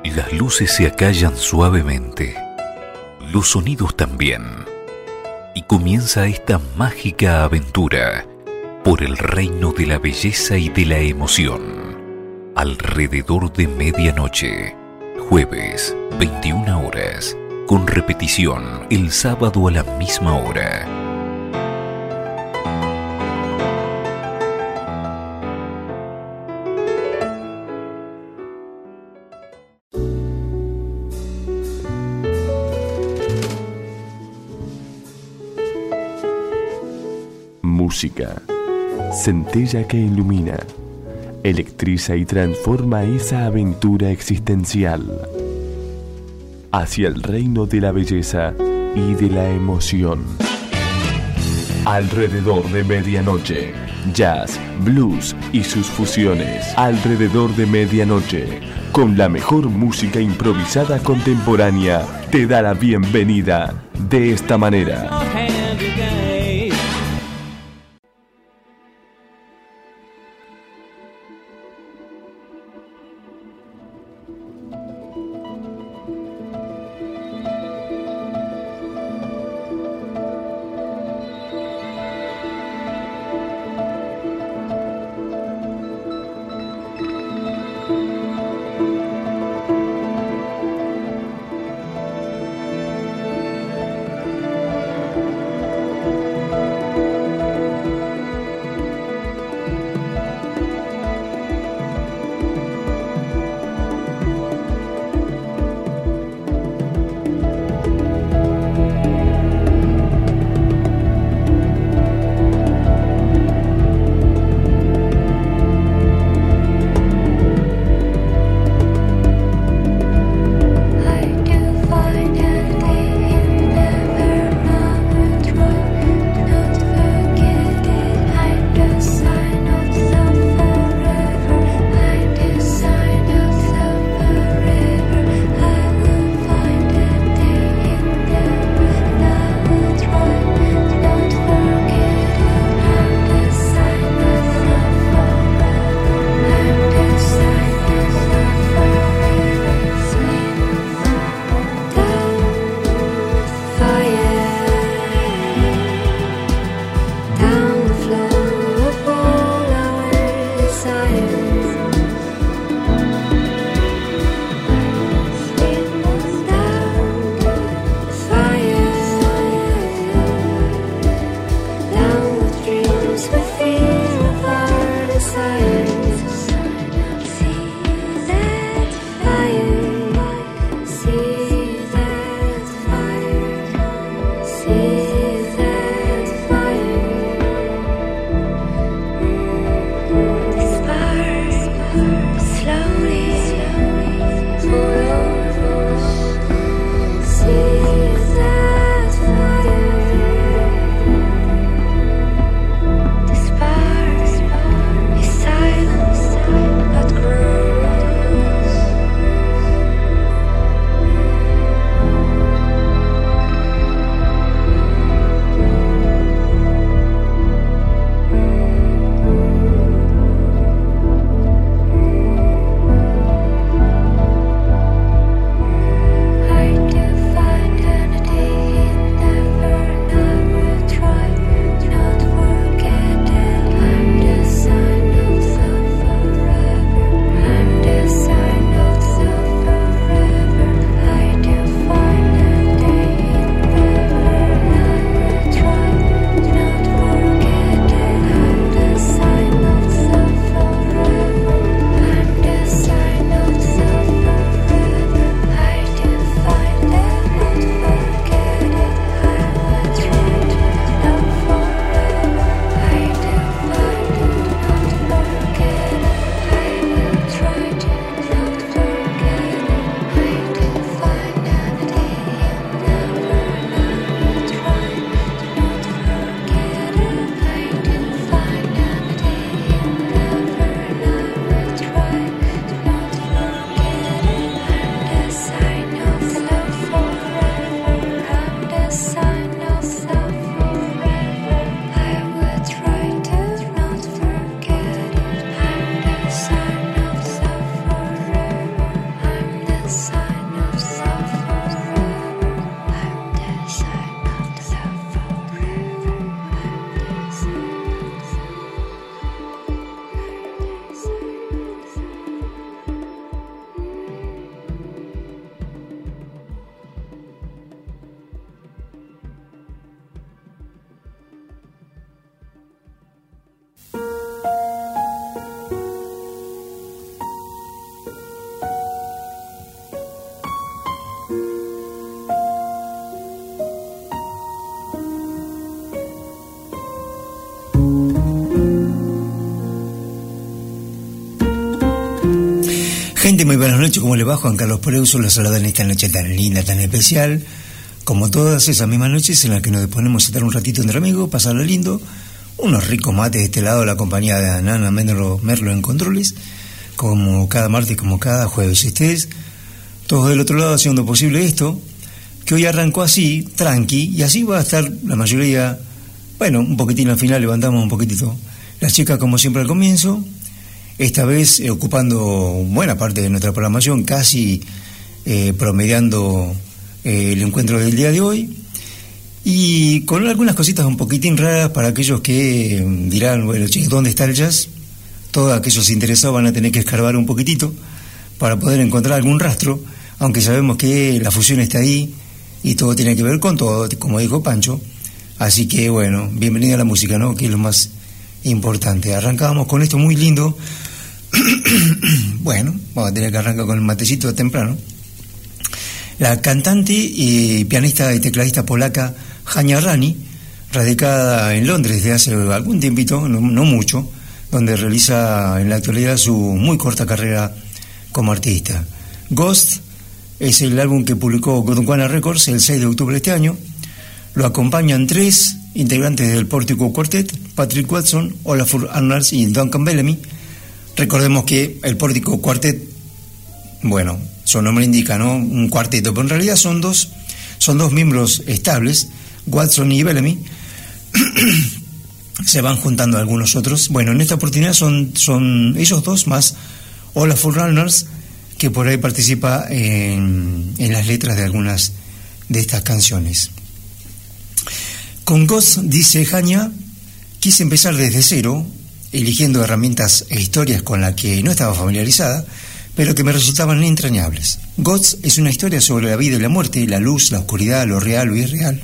Las luces se acallan suavemente, los sonidos también, y comienza esta mágica aventura por el reino de la belleza y de la emoción. Alrededor de medianoche, jueves, 21 horas, con repetición el sábado a la misma hora. Música, centella que ilumina, electriza y transforma esa aventura existencial hacia el reino de la belleza y de la emoción. Alrededor de medianoche, jazz, blues y sus fusiones. Alrededor de medianoche, con la mejor música improvisada contemporánea, te da la bienvenida de esta manera. Gente, muy buenas noches, ¿cómo le va? Juan Carlos Preuso, los saluda en esta noche tan linda, tan especial, como todas esas mismas noches en las que nos disponemos a estar un ratito entre amigos, pasarlo lindo, unos ricos mates de este lado, la compañía de Nana Merlo en controles, como cada martes, como cada jueves. Ustedes, todos del otro lado, haciendo posible esto, que hoy arrancó así, tranqui, y así va a estar la mayoría, bueno, un poquitín al final, levantamos un poquitito las chicas como siempre al comienzo. Esta vez ocupando buena parte de nuestra programación, casi promediando el encuentro del día de hoy, y con algunas cositas un poquitín raras para aquellos que dirán, bueno, chicos, ¿dónde está el jazz? Todos aquellos interesados van a tener que escarbar un poquitito para poder encontrar algún rastro, aunque sabemos que la fusión está ahí y todo tiene que ver con todo, como dijo Pancho. Así que bueno, bienvenida a la música, ¿no? Que es lo más importante. Arrancábamos con esto muy lindo. Bueno, vamos a tener que arrancar con el matecito temprano. La cantante y pianista y tecladista polaca Hania Rani, radicada en Londres desde hace algún tiempito, no mucho, donde realiza en la actualidad su muy corta carrera como artista. Ghost es el álbum que publicó Gondwana Records el 6 de octubre de este año. Lo acompañan 3 integrantes del Pórtico Quartet: Patrick Watson, Olafur Arnalds y Duncan Bellamy. Recordemos que el Pórtico Quartet, bueno, su nombre indica, ¿no? Un cuarteto, pero en realidad son dos miembros estables, Watson y Bellamy. Se van juntando algunos otros. Bueno, en esta oportunidad son ellos dos más Olafur Arnalds, que por ahí participa en las letras de algunas de estas canciones. Con Ghost, dice Hania, quise empezar desde cero, eligiendo herramientas e historias con las que no estaba familiarizada, pero que me resultaban entrañables. Ghost es una historia sobre la vida y la muerte, la luz, la oscuridad, lo real, lo irreal.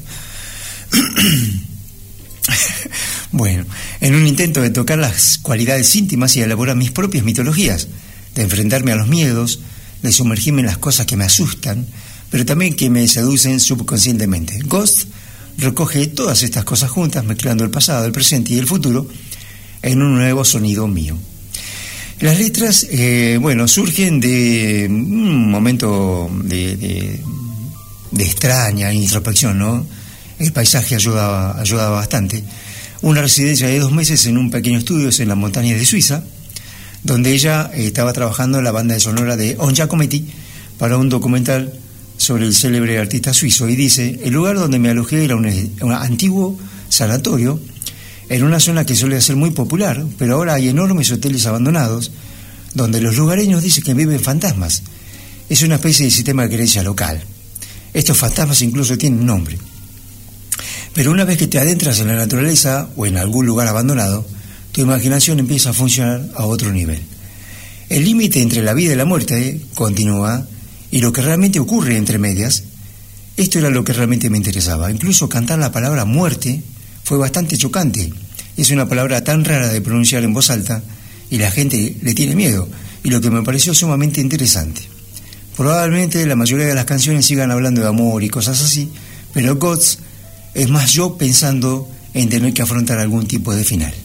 Bueno, en un intento de tocar las cualidades íntimas y elaborar mis propias mitologías, de enfrentarme a los miedos, de sumergirme en las cosas que me asustan, pero también que me seducen subconscientemente. Ghost recoge todas estas cosas juntas, mezclando el pasado, el presente y el futuro en un nuevo sonido mío. Las letras, surgen de un momento de extraña introspección, ¿no? El paisaje ayudaba bastante. Una residencia de 2 meses en un pequeño estudio en las montañas de Suiza, donde ella estaba trabajando en la banda de sonora de On Giacometti para un documental sobre el célebre artista suizo. Y dice: el lugar donde me alojé era un antiguo sanatorio en una zona que suele ser muy popular, pero ahora hay enormes hoteles abandonados donde los lugareños dicen que viven fantasmas. Es una especie de sistema de creencia local. Estos fantasmas incluso tienen nombre. Pero una vez que te adentras en la naturaleza o en algún lugar abandonado, tu imaginación empieza a funcionar a otro nivel. El límite entre la vida y la muerte continúa, y lo que realmente ocurre entre medias, esto era lo que realmente me interesaba. Incluso cantar la palabra muerte fue bastante chocante. Es una palabra tan rara de pronunciar en voz alta y la gente le tiene miedo, y lo que me pareció sumamente interesante. Probablemente la mayoría de las canciones sigan hablando de amor y cosas así, pero Ghost es más yo pensando en tener que afrontar algún tipo de final.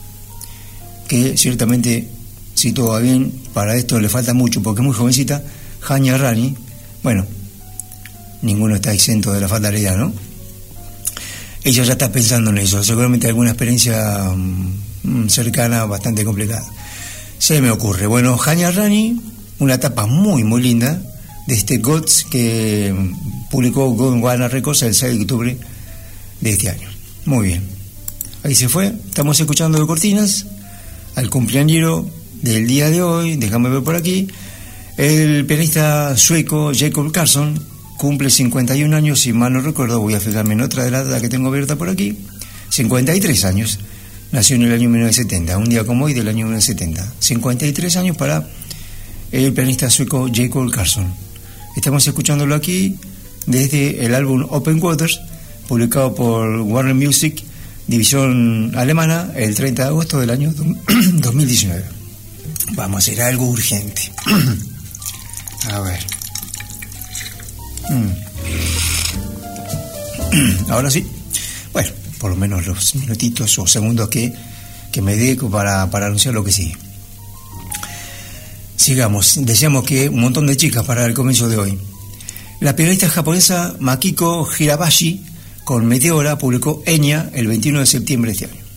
Que ciertamente, si todo va bien, para esto le falta mucho porque es muy jovencita. Hania Rani, bueno, ninguno está exento de la fatalidad, ¿no? Ella ya está pensando en eso, seguramente alguna experiencia cercana, bastante complicada. Se me ocurre. Bueno, Hania Rani, una etapa muy, muy linda de este Ghost que publicó Gondwana Records el 6 de octubre de este año. Muy bien. Ahí se fue. Estamos escuchando de cortinas al cumpleañero del día de hoy. Déjame ver por aquí. El pianista sueco Jacob Carson cumple 51 años, si mal no recuerdo. Voy a fijarme en otra de las datas que tengo abierta por aquí. 53 años. Nació en el año 1970, un día como hoy del año 1970. 53 años para el pianista sueco Jacob Carson. Estamos escuchándolo aquí desde el álbum Open Waters, publicado por Warner Music, división alemana, el 30 de agosto del año 2019. Vamos a hacer algo urgente. A ver. Ahora sí. Bueno, por lo menos los minutitos o segundos que me dedico para anunciar lo que sigue. Sigamos, deseamos que un montón de chicas para el comienzo de hoy. La periodista japonesa Makiko Hirabashi, con Meteora, publicó Enya el 21 de septiembre de este año.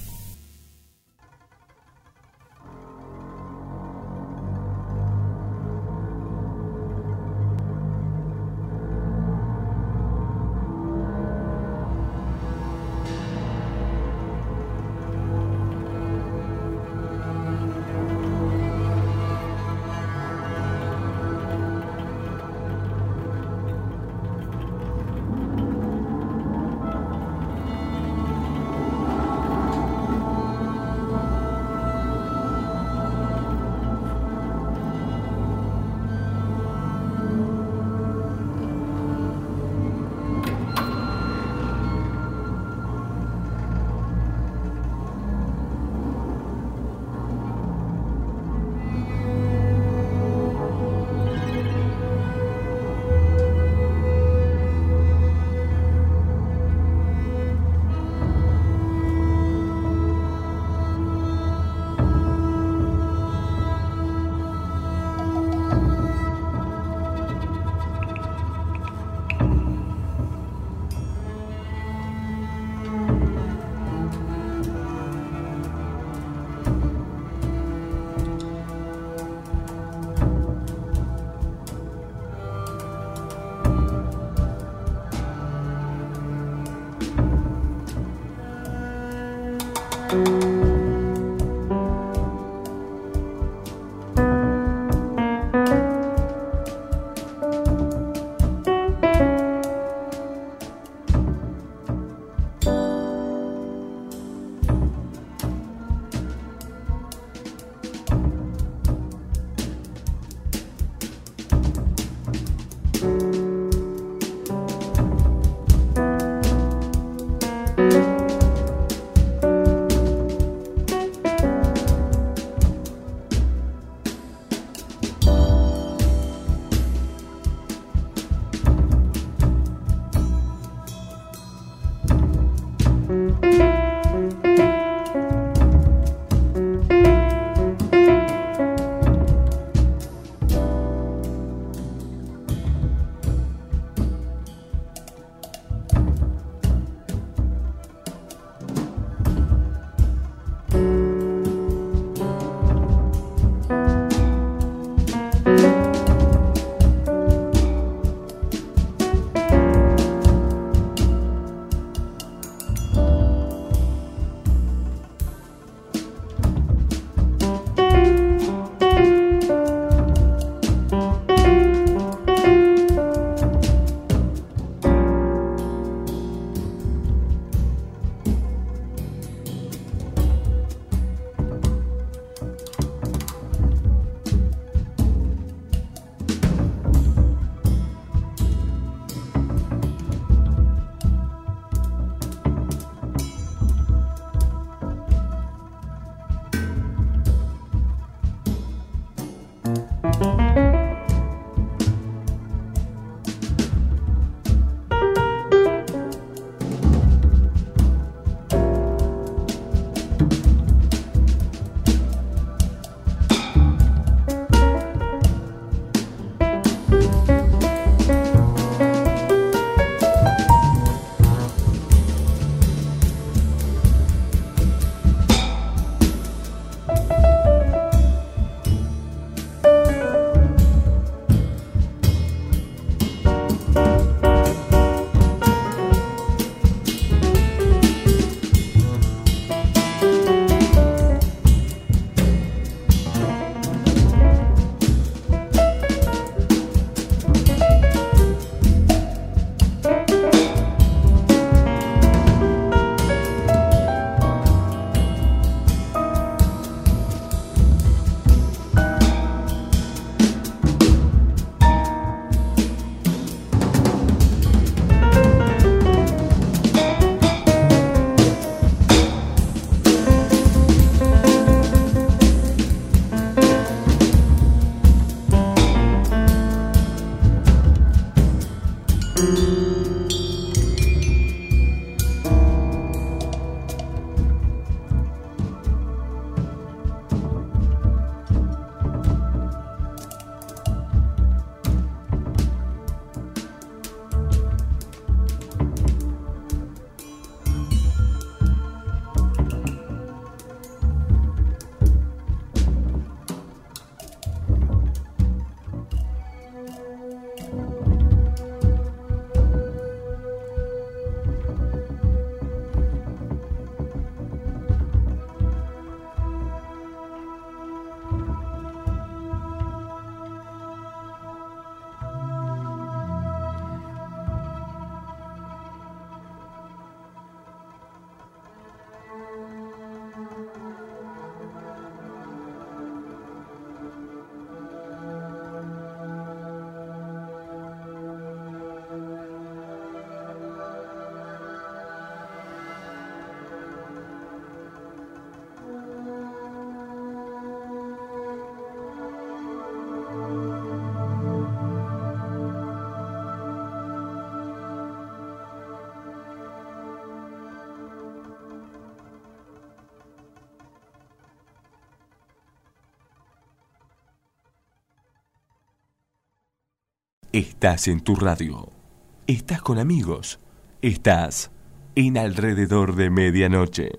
Estás en tu radio. Estás con amigos. Estás en Alrededor de Medianoche.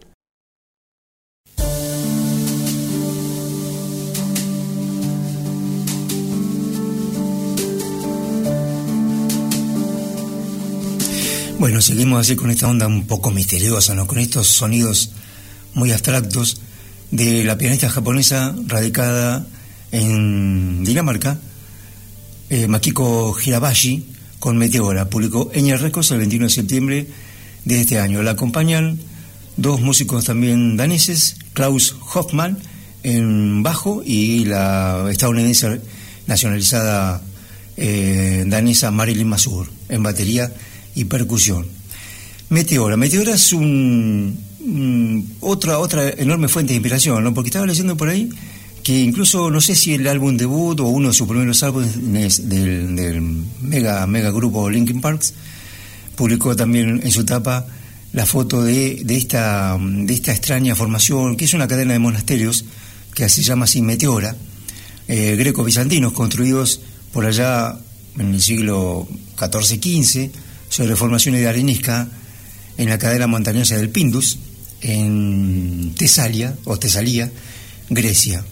Bueno, seguimos así con esta onda un poco misteriosa, ¿no? Con estos sonidos muy abstractos de la pianista japonesa radicada en Dinamarca, Makiko Hirabashi, con Meteora. Publicó Enya Records el 21 de septiembre de este año. La acompañan dos músicos también daneses, Klaus Hoffmann en bajo y la estadounidense nacionalizada danesa Marilyn Masur en batería y percusión. Meteora es otra enorme fuente de inspiración, ¿no? Porque estaba leyendo por ahí que incluso, no sé si el álbum debut o uno de sus primeros álbumes del mega grupo Linkin Park, publicó también en su tapa la foto de esta extraña formación, que es una cadena de monasterios que se llama así Meteora, greco-bizantinos, construidos por allá en el siglo XIV-XV, sobre formaciones de arenisca en la cadena montañosa del Pindus, en Tesalia, Grecia.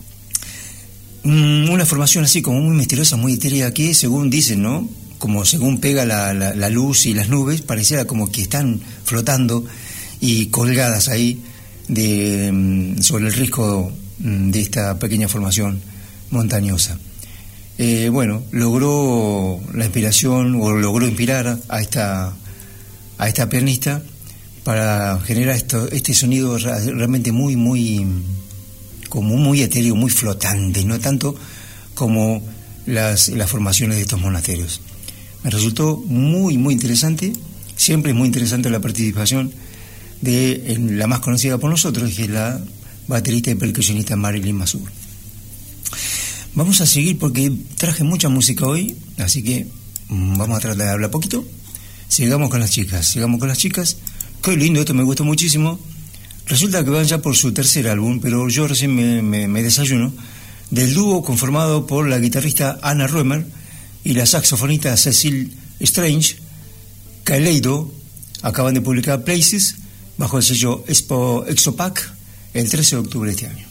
Una formación así como muy misteriosa, muy etérea, que según dicen, ¿no? Como según pega la luz y las nubes, pareciera como que están flotando y colgadas ahí sobre el risco de esta pequeña formación montañosa. Bueno, logró la inspiración, o logró inspirar a esta pianista para generar este sonido realmente muy etéreo, muy flotante, no tanto como las formaciones de estos monasterios. Me resultó muy interesante. Siempre es muy interesante la participación de la más conocida por nosotros, que es la baterista y percusionista Marilyn Masur. Vamos a seguir porque traje mucha música hoy, así que vamos a tratar de hablar poquito. Sigamos con las chicas. Qué lindo, esto me gustó muchísimo. Resulta que van ya por su tercer álbum, pero yo recién me desayuno, del dúo conformado por la guitarrista Anna Roemer y la saxofonista Cecil Strange. Kaleido acaban de publicar Places bajo el sello Exopac el 13 de octubre de este año.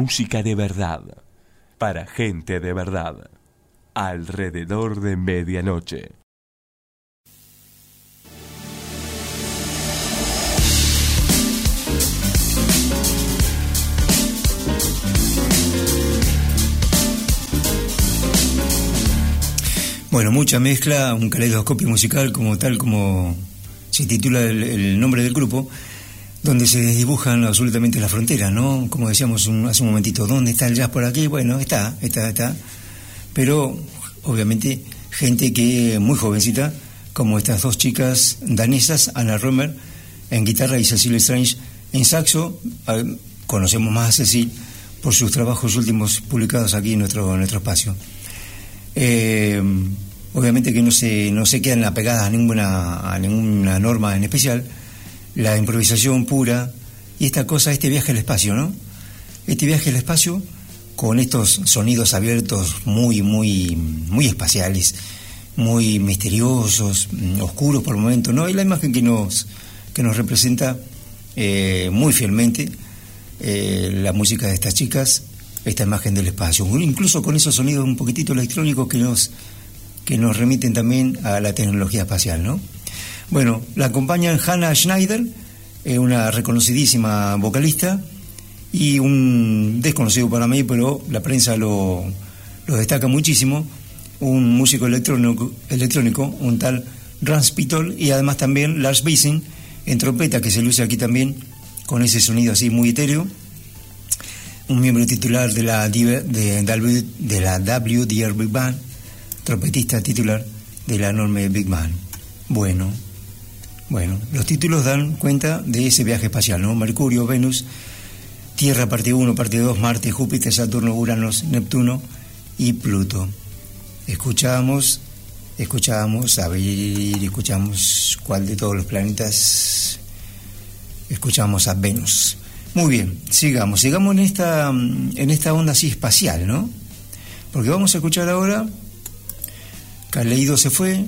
música de verdad, para gente de verdad, alrededor de medianoche. Bueno, mucha mezcla, un caleidoscopio musical como tal, como se titula el nombre del grupo, donde se desdibujan absolutamente las fronteras, ¿no? Como decíamos hace un momentito, ¿dónde está el jazz por aquí? Bueno, está. Pero, obviamente, gente que muy jovencita, como estas dos chicas danesas, Anna Römer en guitarra y Cecil Strange en saxo. Conocemos más a Cecil por sus trabajos últimos publicados aquí en nuestro espacio. Obviamente que no se quedan apegadas a ninguna norma en especial. La improvisación pura y este viaje al espacio, ¿no? Este viaje al espacio con estos sonidos abiertos muy espaciales, muy misteriosos, oscuros por el momento, ¿no? Y la imagen que nos representa muy fielmente la música de estas chicas, esta imagen del espacio, incluso con esos sonidos un poquitito electrónicos que nos remiten también a la tecnología espacial, ¿no? Bueno, la acompañan Hannah Schneider, una reconocidísima vocalista, y un desconocido para mí, pero la prensa lo destaca muchísimo, un músico electrónico, un tal Rans Pitol, y además también Lars Bissen en trompeta, que se luce aquí también con ese sonido así muy etéreo, un miembro titular de la WDR Big Band, trompetista titular de la enorme Big Band. Bueno, los títulos dan cuenta de ese viaje espacial, ¿no? Mercurio, Venus, Tierra parte 1, parte 2, Marte, Júpiter, Saturno, Urano, Neptuno y Pluto. Escuchamos cuál de todos los planetas. Escuchamos a Venus. Muy bien, sigamos en esta onda así espacial, ¿no? Porque vamos a escuchar ahora. Kaleido se fue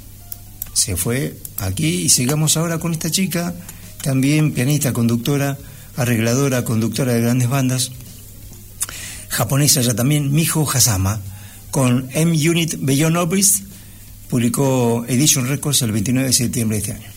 aquí, y sigamos ahora con esta chica, también pianista, conductora, arregladora, conductora de grandes bandas, japonesa ya también, Miho Hazama, con M-Unit Beyond Orbits, publicó Edition Records el 29 de septiembre de este año.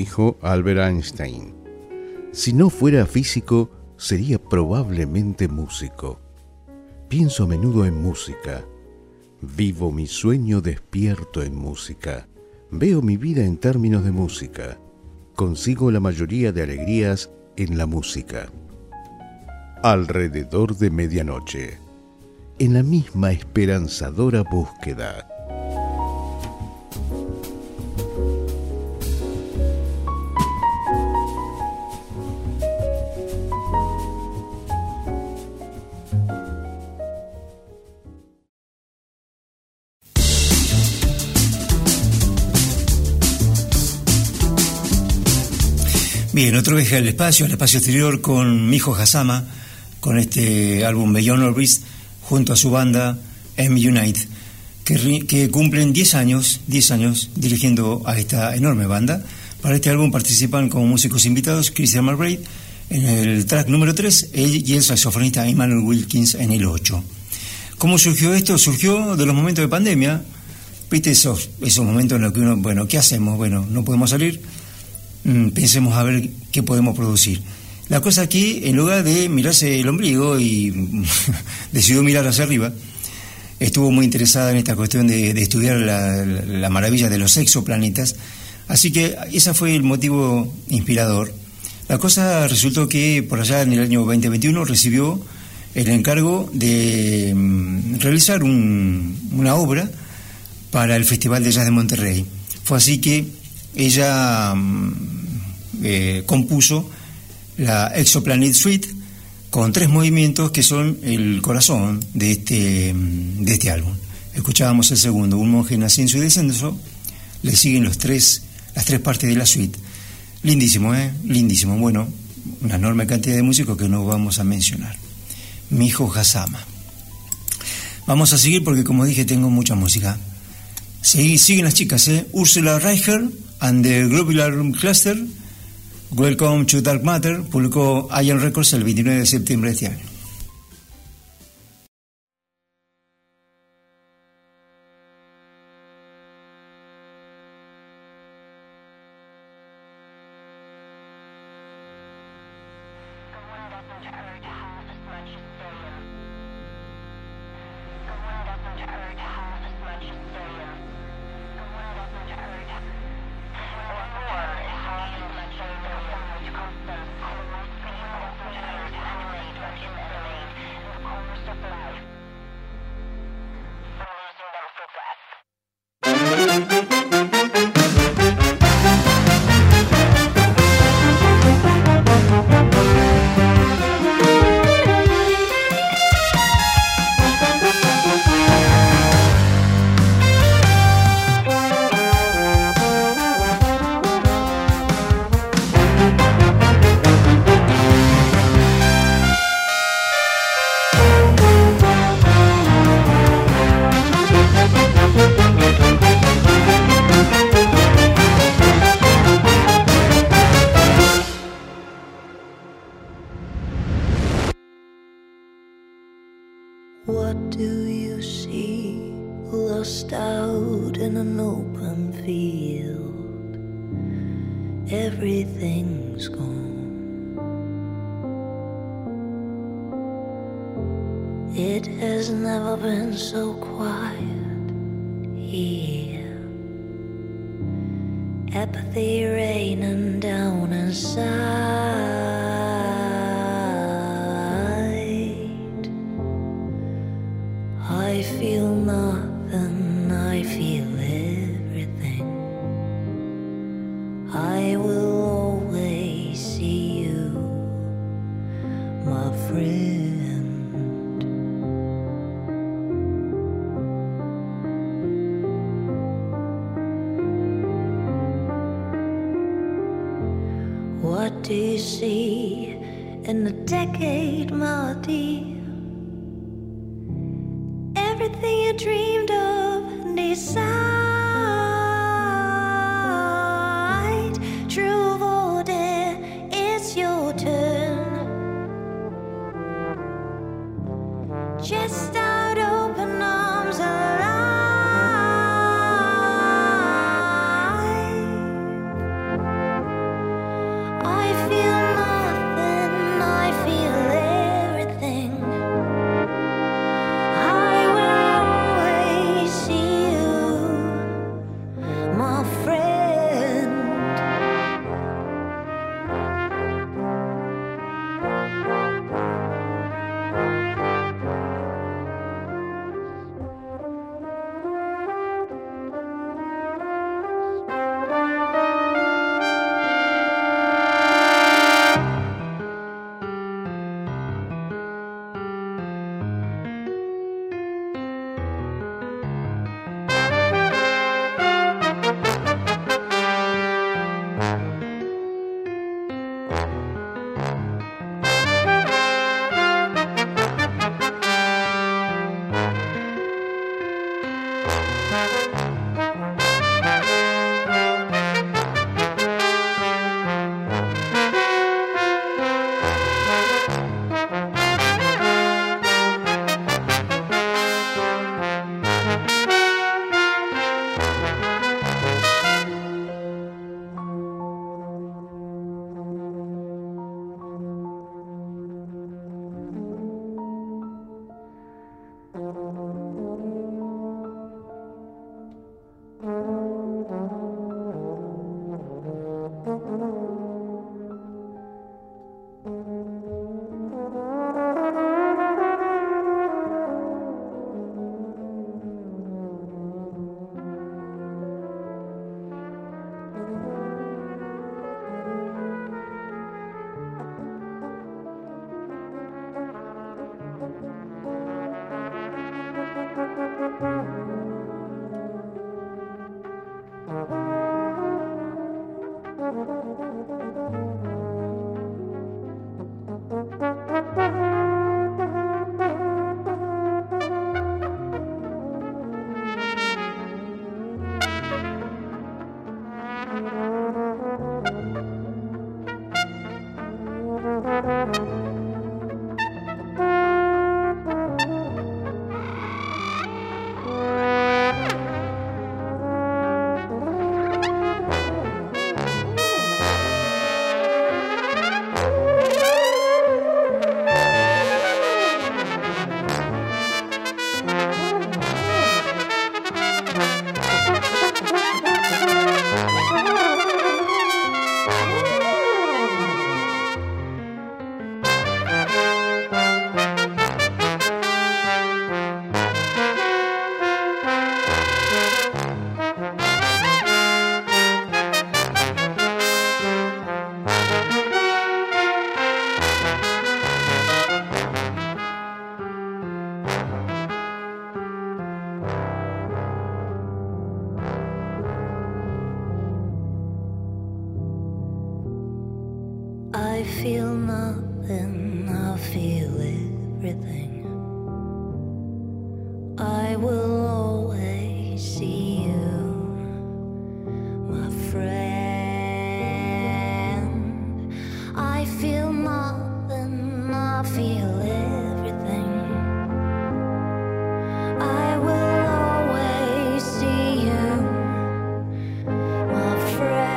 dijo Albert Einstein: si no fuera físico, sería probablemente músico. Pienso a menudo en música. Vivo mi sueño despierto en música. Veo mi vida en términos de música. Consigo la mayoría de alegrías en la música. Alrededor de medianoche. En la misma esperanzadora búsqueda. Bien, otro viaje al espacio exterior con Miho Hazama, con este álbum Beyond Orbits, junto a su banda M-Unite, que cumplen 10 años dirigiendo a esta enorme banda. Para este álbum participan como músicos invitados Christian McBride en el track número 3 y el saxofonista Emmanuel Wilkins en el 8. ¿Cómo surgió esto? Surgió de los momentos de pandemia. ¿Viste esos momentos en los que uno, bueno, ¿qué hacemos? Bueno, no podemos salir. Pensemos a ver qué podemos producir. La cosa aquí, en lugar de mirarse el ombligo y decidió mirar hacia arriba, estuvo muy interesada en esta cuestión de estudiar la maravilla de los exoplanetas, así que ese fue el motivo inspirador. La cosa resultó que por allá en el año 2021 recibió el encargo de realizar una obra para el Festival de Jazz de Monterrey. Fue así que ella compuso la Exoplanet Suite con 3 movimientos que son el corazón de este álbum. Escuchábamos el segundo, un monje en ascenso y descenso, le siguen las tres partes de la suite. Lindísimo, lindísimo. Bueno, una enorme cantidad de músicos que no vamos a mencionar. Miho Hazama. Vamos a seguir porque, como dije, tengo mucha música. Siguen las chicas, Ursula Reicher and the Globular Cluster, Welcome to Dark Matter, publicó Iron Records el 29 de septiembre de este año. What do you see lost out in an open field? Everything's gone. It has never been so quiet here. Apathy raining down inside. I feel nothing, I feel everything. I will always see you, my friend. What do you see in a decade, my dear? Everything you dreamed of, decide. True or dare, it's your turn. Chest out, open arms, alive. feel nothing, I feel everything. I will always see you, my friend. I feel nothing, I feel everything. I will always see you, my friend.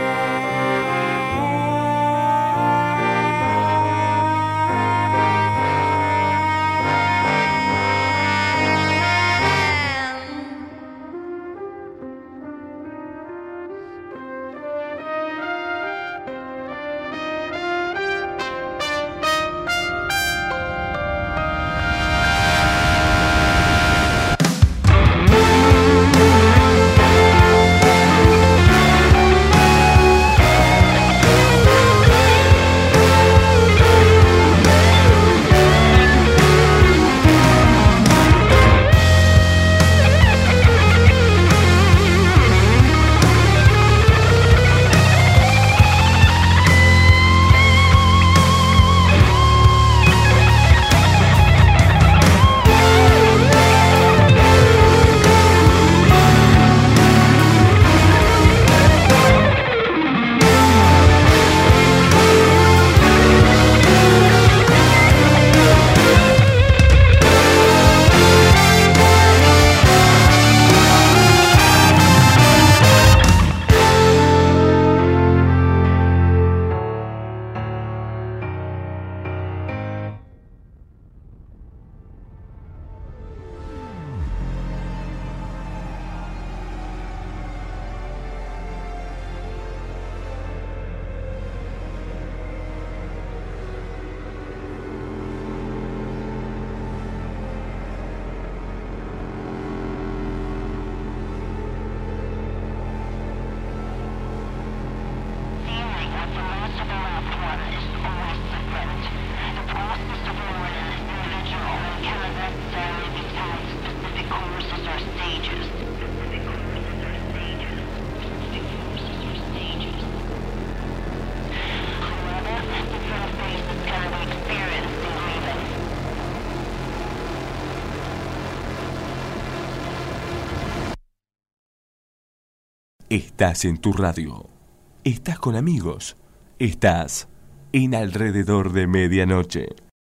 Estás en tu radio. Estás con amigos. Estás en Alrededor de Medianoche.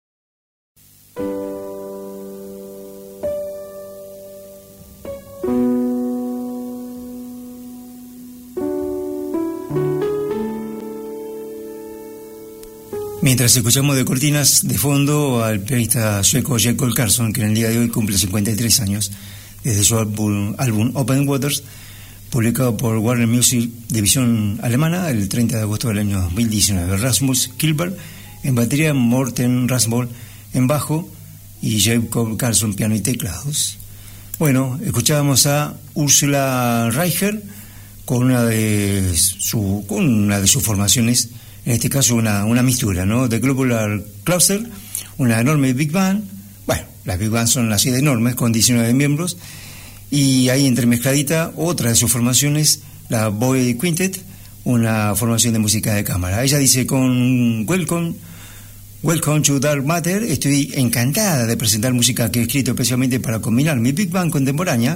Mientras escuchamos de cortinas de fondo al pianista sueco Jesper Karlsson, que en el día de hoy cumple 53 años, desde su álbum Open Waters, publicado por Warner Music, división alemana, el 30 de agosto del año 2019. Rasmus Kilberg en batería, Morten Rasmussen en bajo y Jacob Karlsson piano y teclados. Bueno, escuchábamos a Ursula Reicher con una de sus formaciones, en este caso una mistura, ¿no? The Globular Cluster, una enorme Big Band. Bueno, las Big Band son así de enormes, con 19 miembros. Y ahí entremezcladita otra de sus formaciones, la Boy Quintet, una formación de música de cámara. Ella dice con Welcome to Dark Matter, estoy encantada de presentar música que he escrito especialmente para combinar mi Big Band contemporánea,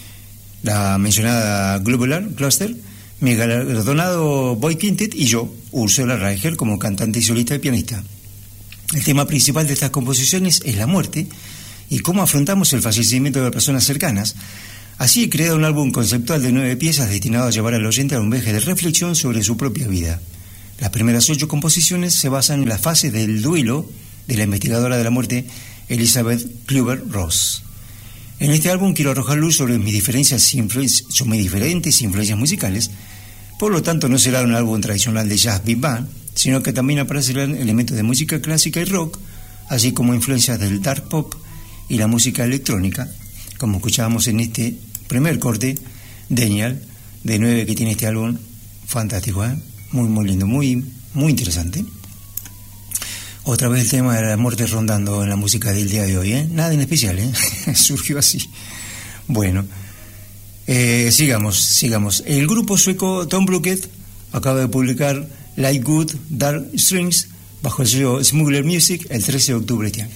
la mencionada Globular Cluster, mi galardonado Boy Quintet y yo, Ursula Reicher, como cantante y solista y pianista. El tema principal de estas composiciones es la muerte y cómo afrontamos el fallecimiento de personas cercanas. Así he creado un álbum conceptual de 9 piezas destinado a llevar al oyente a un viaje de reflexión sobre su propia vida. Las primeras 8 composiciones se basan en la fase del duelo de la investigadora de la muerte Elizabeth Kübler-Ross. En este álbum quiero arrojar luz sobre mis diferentes influencias musicales, por lo tanto no será un álbum tradicional de jazz big band, sino que también aparecerán elementos de música clásica y rock, así como influencias del dark pop y la música electrónica, como escuchábamos en este primer corte, Daniel, de 9, que tiene este álbum fantástico, muy lindo, muy interesante. Otra vez el tema de la muerte rondando en la música del día de hoy, nada en especial, surgió así. Bueno, sigamos. El grupo sueco Tom Blucket acaba de publicar Like Good Dark Strings, bajo el sello Smuggler Music el 13 de octubre de este año.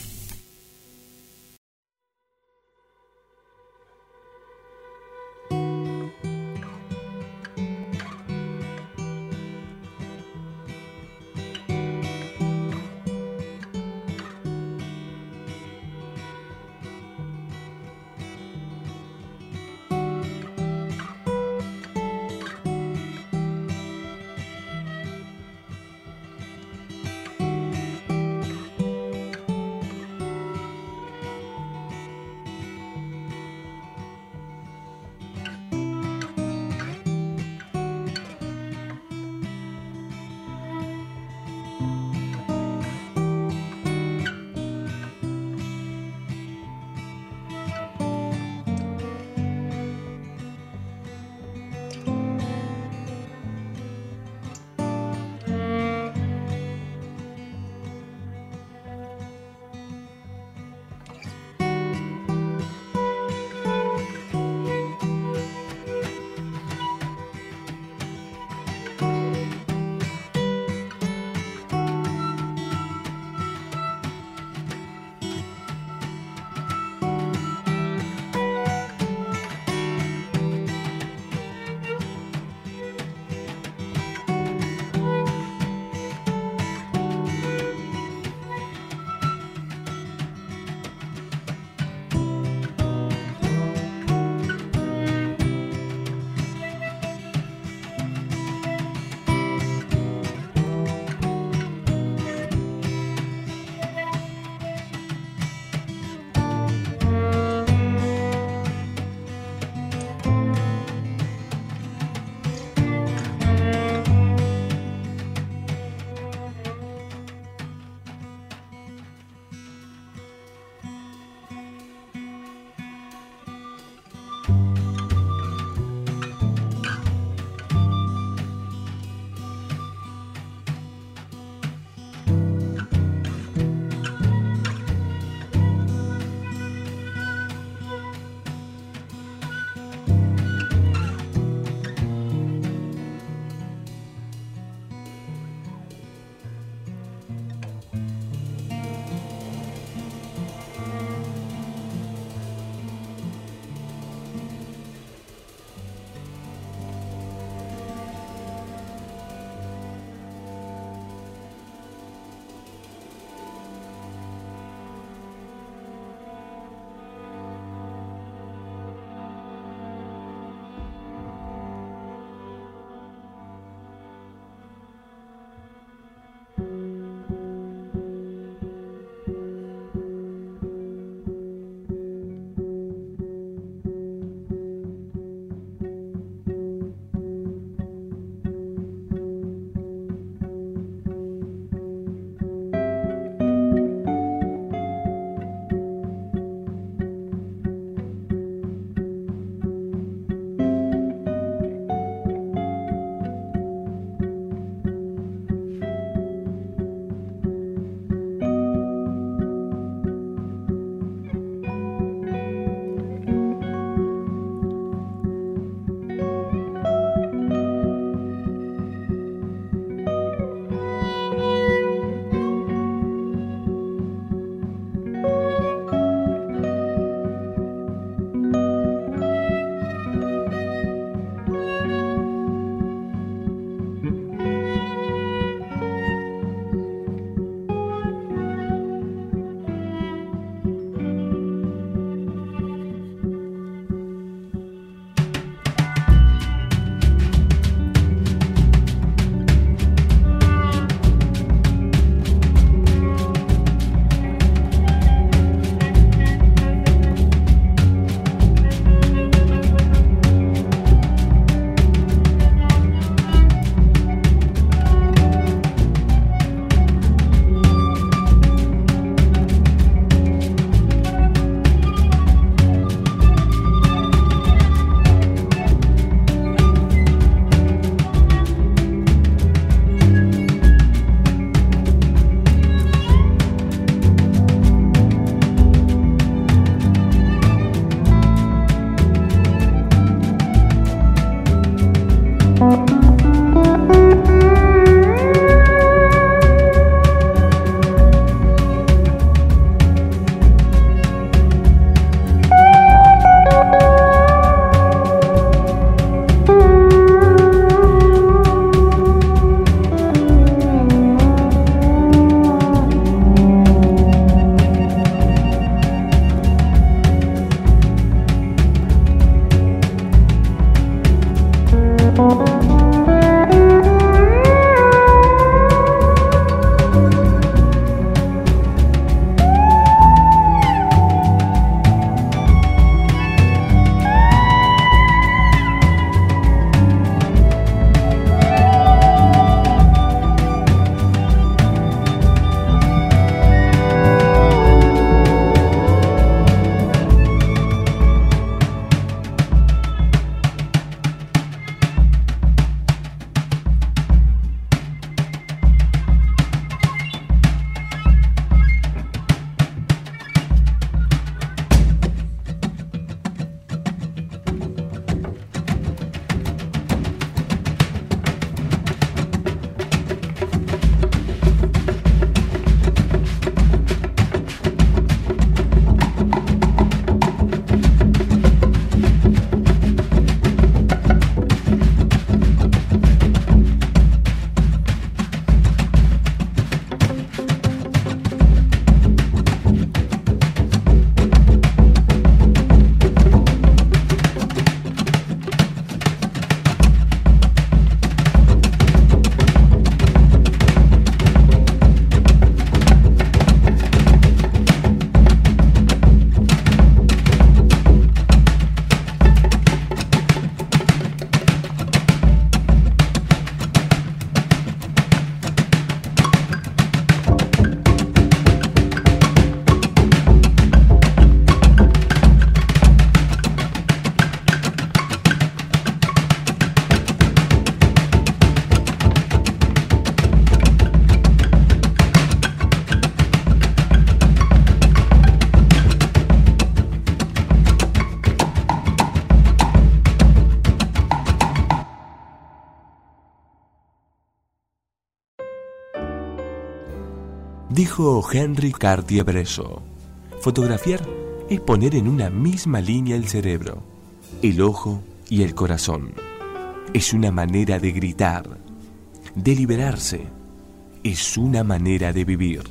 Dijo Henry Cartier-Bresson: fotografiar es poner en una misma línea el cerebro, el ojo y el corazón. Es una manera de gritar, de liberarse. Es una manera de vivir.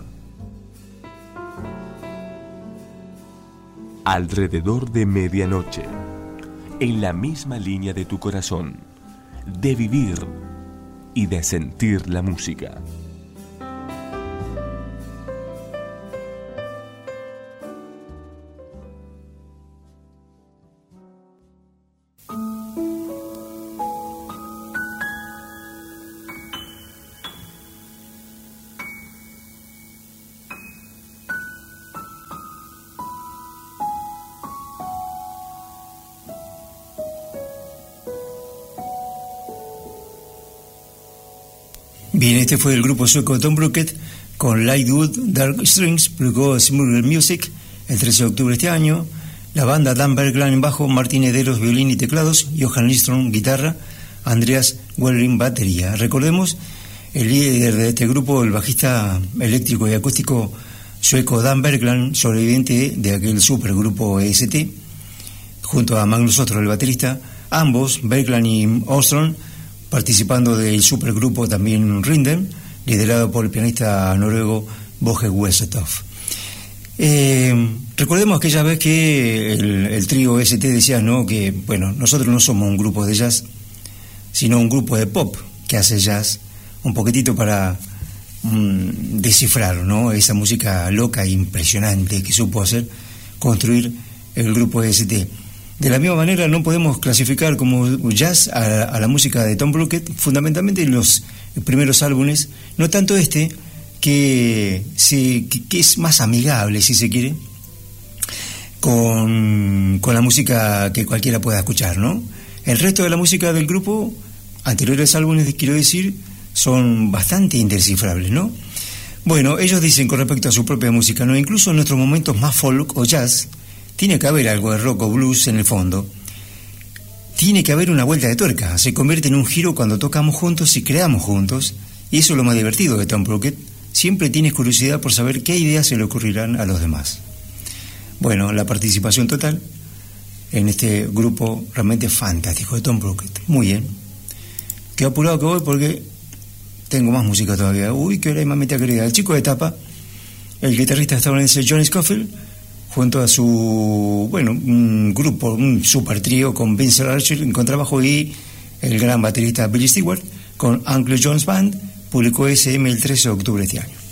Alrededor de medianoche, en la misma línea de tu corazón, de vivir y de sentir la música. Bien, este fue el grupo sueco Tom Brookett con Lightwood Dark Strings, publicó Smuggle Music el 13 de octubre de este año. La banda: Dan Bergland en bajo, Martín Hederos violín y teclados, Johan Lidström guitarra, Andreas Wellring batería. Recordemos, el líder de este grupo, el bajista eléctrico y acústico sueco Dan Bergland, sobreviviente de aquel supergrupo EST, junto a Magnus Ostro, el baterista, ambos, Bergland y Ostrom, participando del supergrupo también Rinden, liderado por el pianista noruego Boge Westhoff. Recordemos aquella vez que el trío ST decía, ¿no?, que bueno, nosotros no somos un grupo de jazz, sino un grupo de pop que hace jazz, un poquitito para descifrar, ¿no?, esa música loca e impresionante que supo hacer, construir el grupo ST. De la misma manera, no podemos clasificar como jazz a la música de Tom Brookett, fundamentalmente en los primeros álbumes, no tanto que es más amigable, si se quiere, con la música que cualquiera pueda escuchar, ¿no? El resto de la música del grupo, anteriores álbumes, quiero decir, son bastante indescifrables, ¿no? Bueno, ellos dicen con respecto a su propia música, ¿no?, incluso en nuestros momentos más folk o jazz, tiene que haber algo de rock o blues en el fondo. Tiene que haber una vuelta de tuerca. Se convierte en un giro cuando tocamos juntos y creamos juntos. Y eso es lo más divertido de Tom Brookett. Siempre tienes curiosidad por saber qué ideas se le ocurrirán a los demás. Bueno, la participación total en este grupo realmente fantástico de Tom Brookett. Muy bien. Qué apurado que voy porque tengo más música todavía. Uy, qué hora, mamita querida. El chico de tapa, el guitarrista estadounidense Johnny Scofield, junto a su, un grupo, un super trío con Vince Archer en contrabajo y el gran baterista Billy Stewart con Uncle John's Band, publicó SM el 13 de octubre de este año.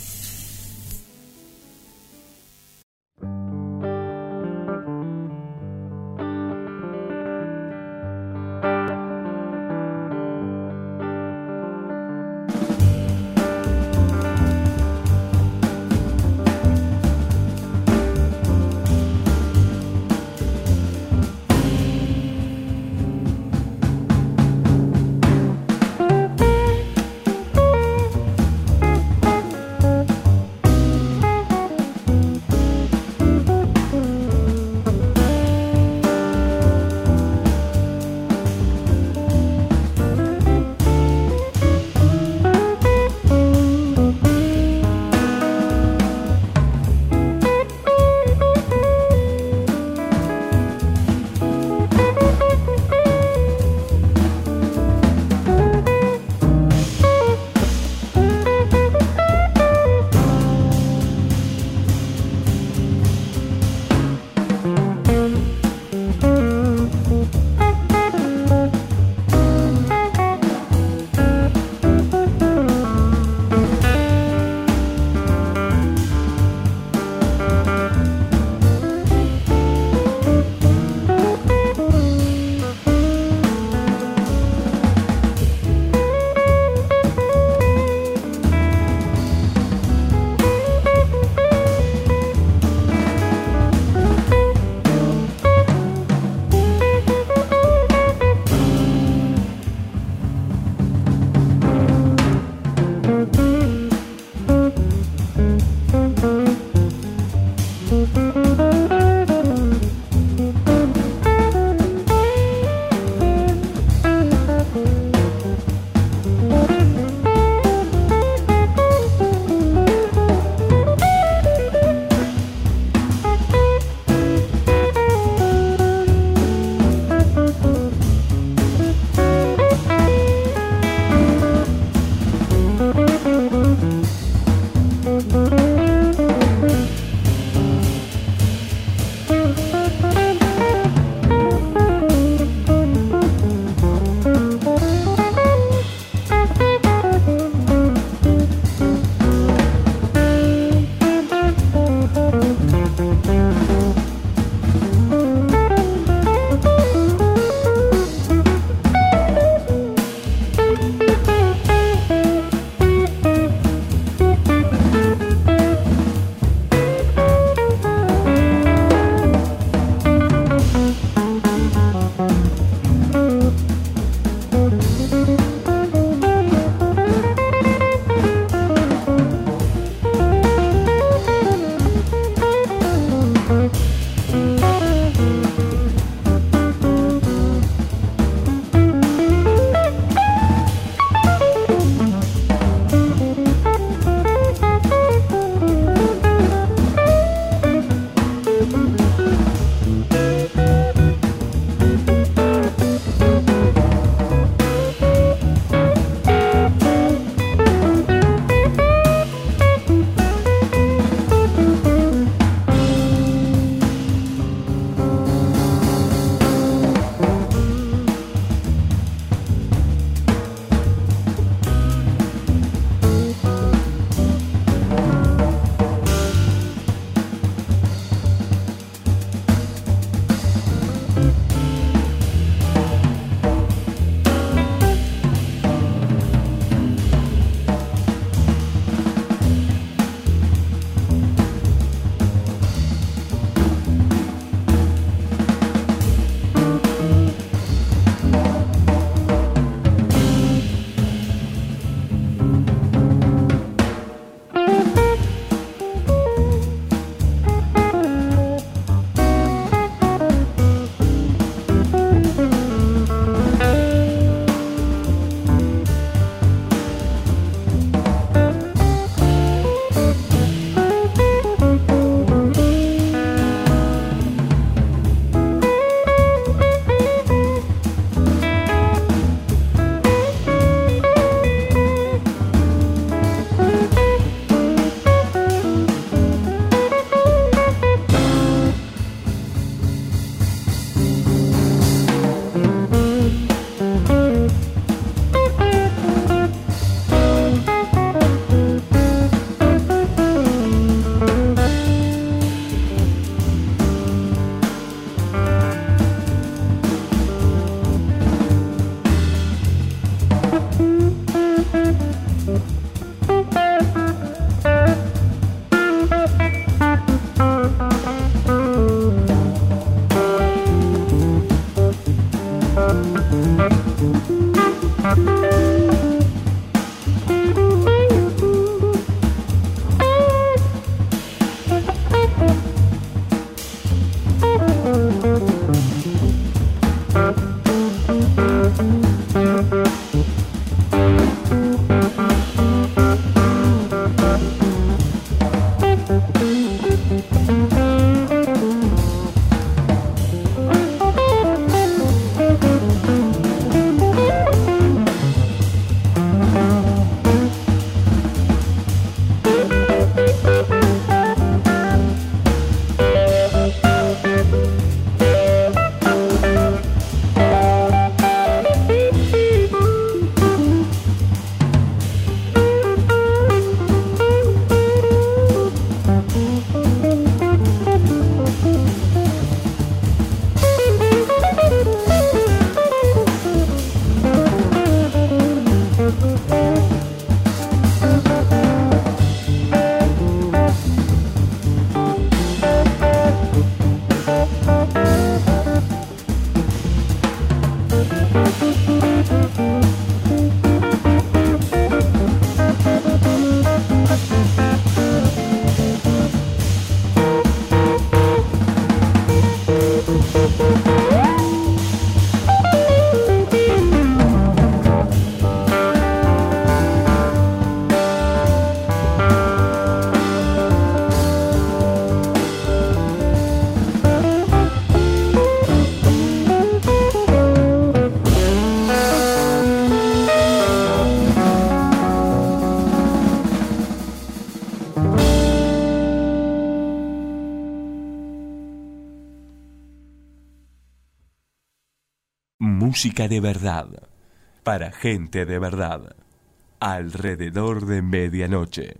música de verdad, para gente de verdad, alrededor de medianoche.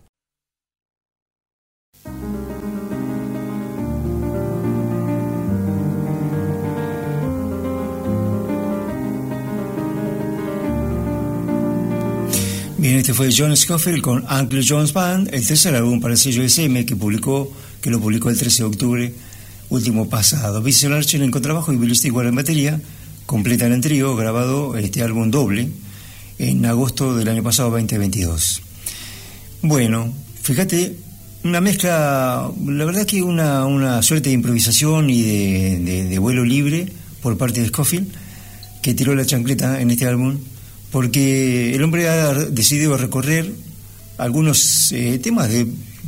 Bien, este fue John Scofield con Uncle John's Band, el tercer álbum para el sello SM que lo publicó el 13 de octubre último pasado. Vince Archer en contrabajo y Billy Stewart en batería completan el trío, grabado este álbum doble en agosto del año pasado, 2022. Bueno, fíjate, una mezcla, la verdad que una suerte de improvisación y de vuelo libre por parte de Scofield, que tiró la chancleta en este álbum, porque el hombre ha decidido recorrer algunos temas de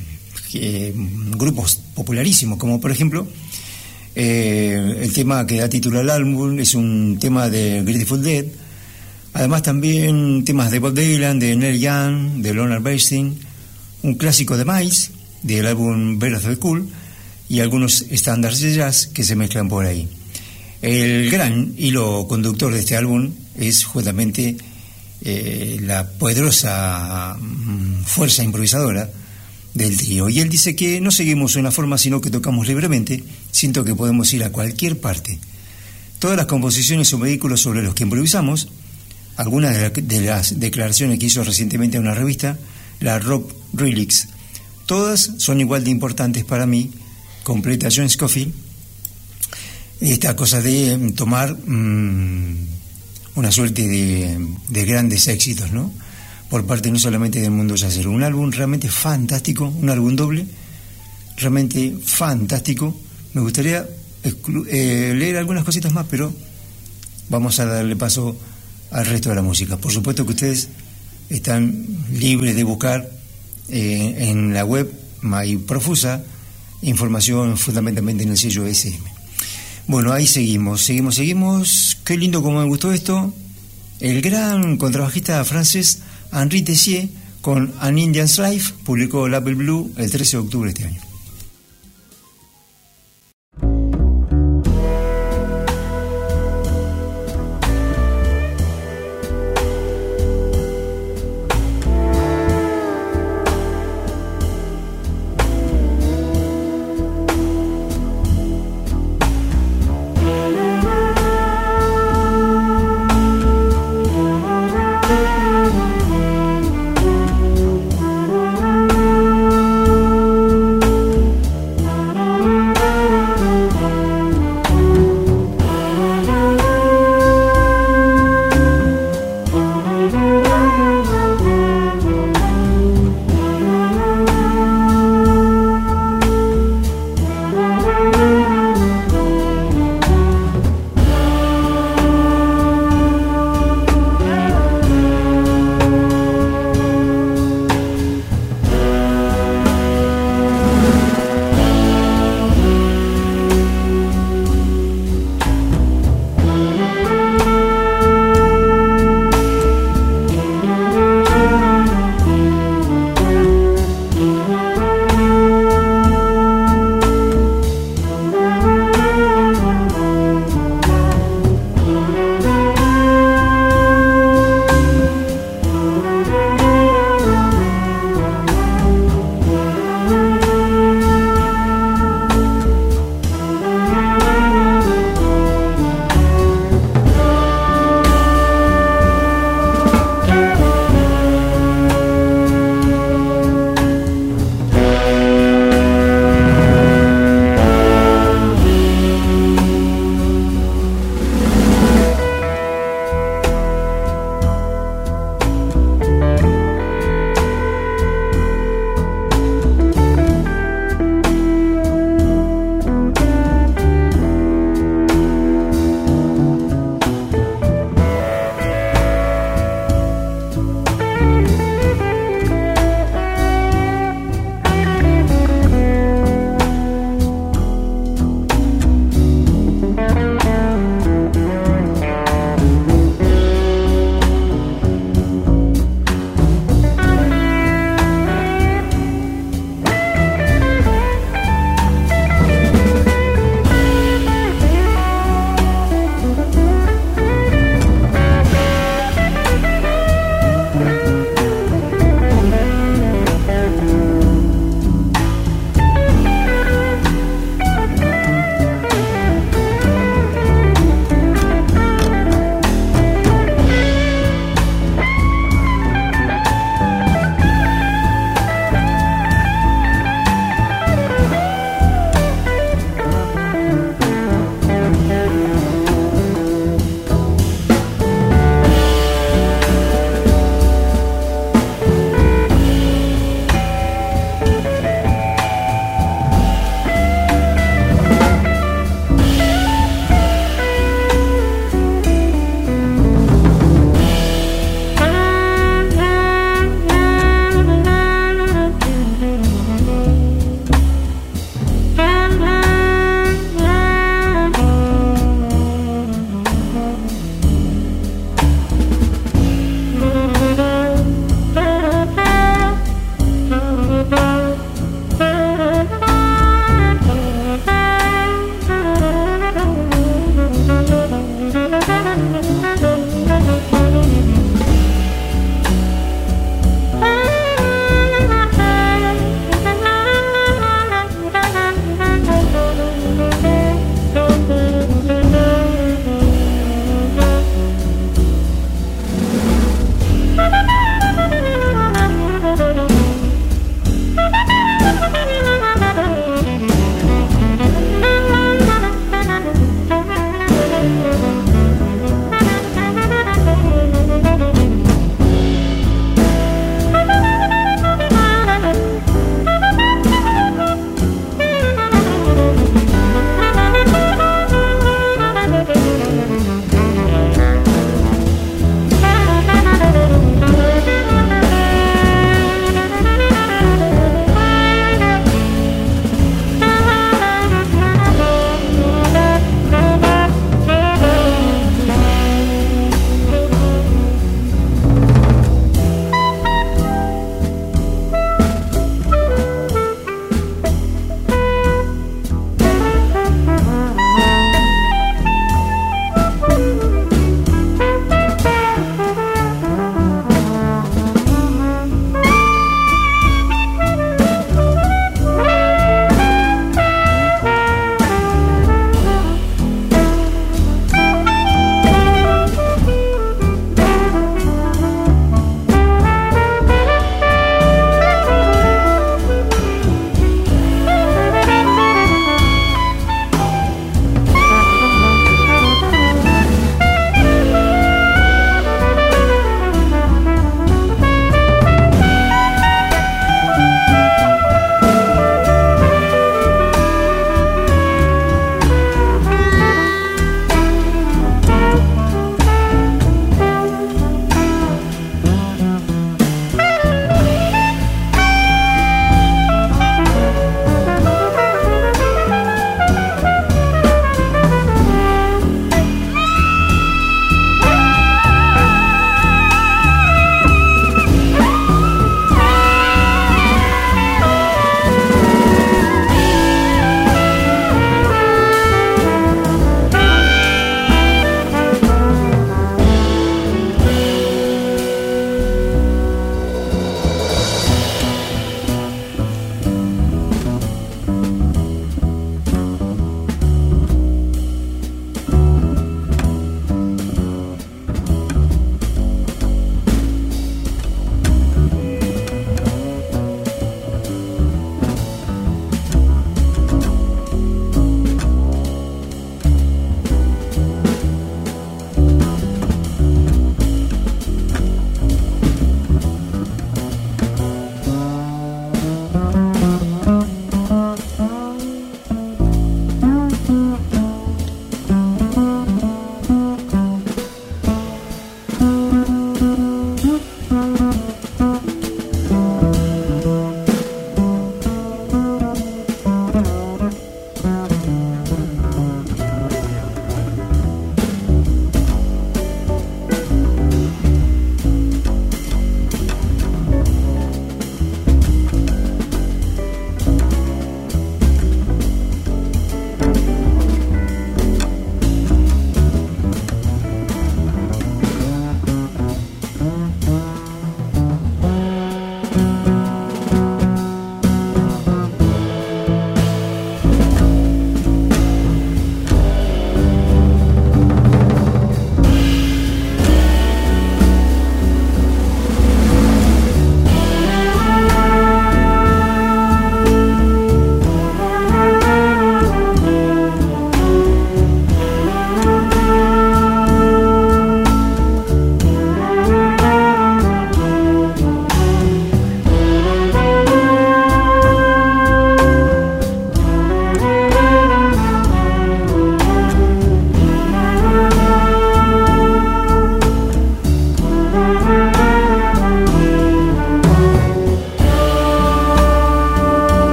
grupos popularísimos, como por ejemplo el tema que da título al álbum es un tema de Grateful Dead, además también temas de Bob Dylan, de Neil Young, de Leonard Bernstein, un clásico de Miles del álbum Better Than Cool y algunos estándares de jazz que se mezclan por ahí. El gran hilo conductor de este álbum es justamente la poderosa fuerza improvisadora del trío. Y él dice que no seguimos una forma, sino que tocamos libremente. Siento que podemos ir a cualquier parte. Todas las composiciones son vehículos sobre los que improvisamos. Algunas de las declaraciones que hizo recientemente en una revista, la Rock Relics, todas son igual de importantes para mí, completa John Scofield. Esta cosa de tomar una suerte de grandes éxitos, ¿no? Por parte no solamente del mundo jazzero. Un álbum realmente fantástico, un álbum doble, realmente fantástico. Me gustaría leer algunas cositas más, pero vamos a darle paso al resto de la música. Por supuesto que ustedes están libres de buscar en la web, hay profusa información fundamentalmente en el sello SM. Bueno, ahí seguimos. Qué lindo como me gustó esto. El gran contrabajista francés Henri Tessier con An Indian's Life publicó Label Blue el 13 de octubre de este año.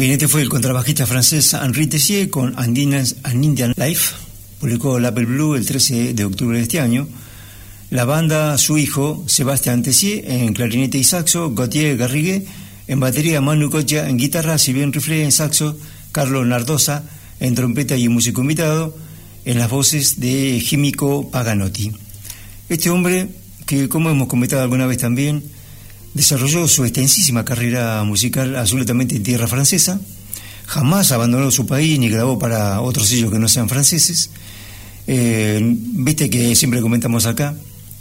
Bien, este fue el contrabajista francés Henri Tessier con An Indian Life. Publicó Label Blue el 13 de octubre de este año. La banda, su hijo, Sébastien Tessier, en clarinete y saxo, Gauthier Garriguet, en batería, Manu Cocha, en guitarra, Sylvain Riflet, en saxo, Carlos Nardosa, en trompeta y músico invitado, en las voces de Gimico Paganotti. Este hombre, que como hemos comentado alguna vez también, desarrolló su extensísima carrera musical absolutamente en tierra francesa, jamás abandonó su país ni grabó para otros sellos que no sean franceses. Viste que siempre comentamos acá,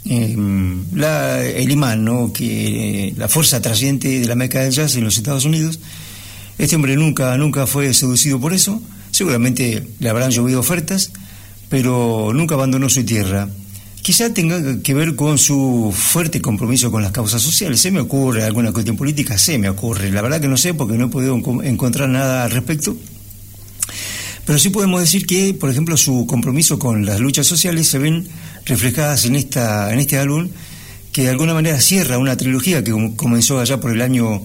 el imán, ¿no? Que la fuerza atrayente de la meca del jazz en los Estados Unidos. Este hombre nunca fue seducido por eso. Seguramente le habrán llovido ofertas, pero nunca abandonó su tierra. Quizá tenga que ver con su fuerte compromiso con las causas sociales. Se me ocurre alguna cuestión política, la verdad que no sé porque no he podido encontrar nada al respecto. Pero sí podemos decir que, por ejemplo, su compromiso con las luchas sociales se ven reflejadas en este álbum, que de alguna manera cierra una trilogía que comenzó allá por el año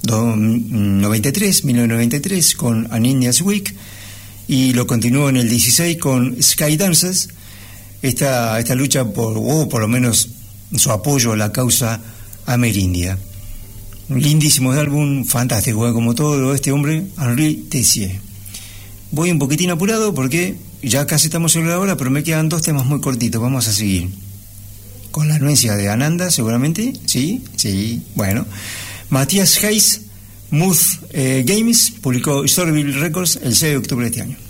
1993, con An Indian's Week, y lo continuó en el 16 con Sky Dances, esta lucha por lo menos su apoyo a la causa amerindia. Un lindísimo álbum, fantástico, como todo este hombre, Henri Tessier. Voy un poquitín apurado porque ya casi estamos sobre la hora, pero me quedan 2 temas muy cortitos. Vamos a seguir con la anuencia de Ananda, seguramente. Sí, bueno. Matías Hayes, Mood Games, publicó Storyville Records el 6 de octubre de este año.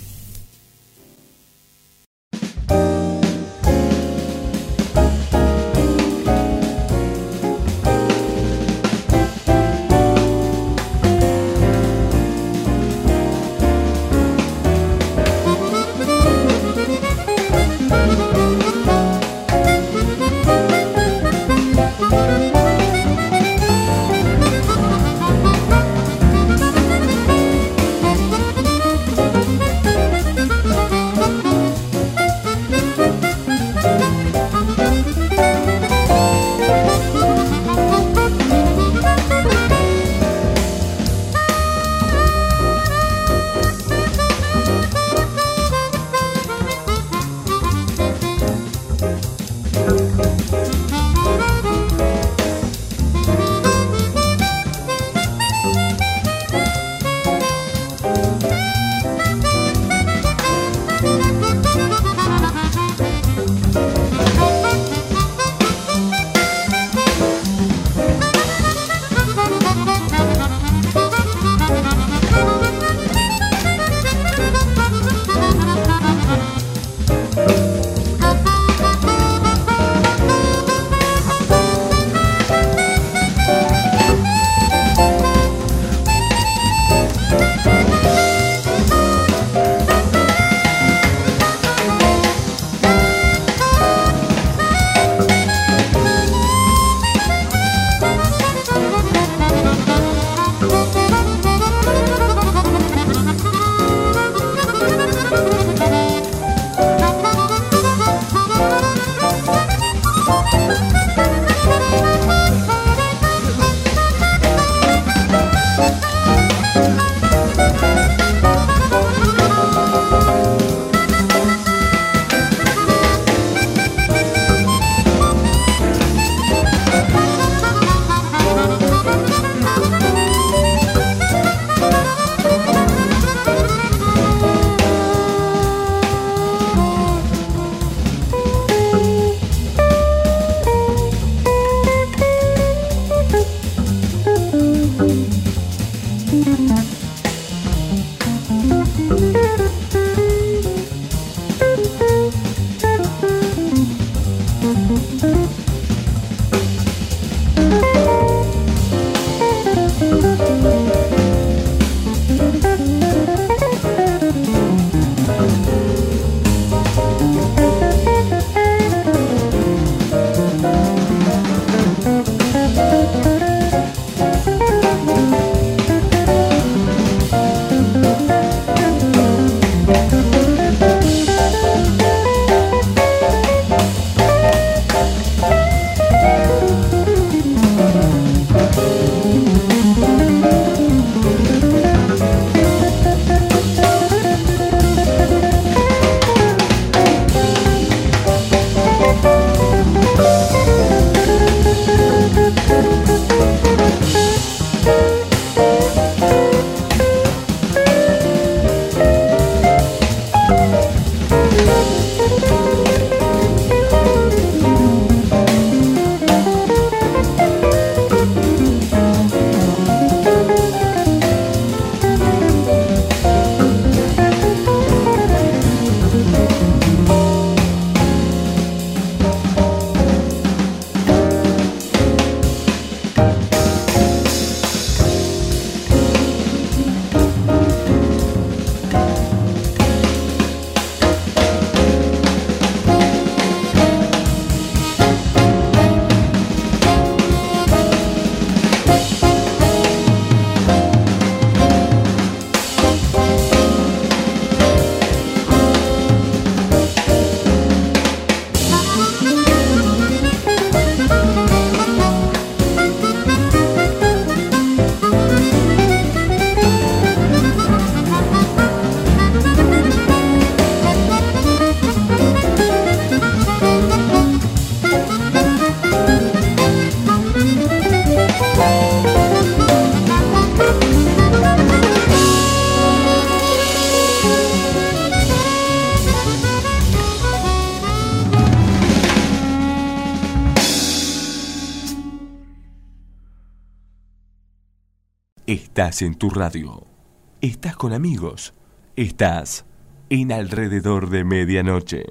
Estás en tu radio. Estás con amigos. Estás en Alrededor de Medianoche.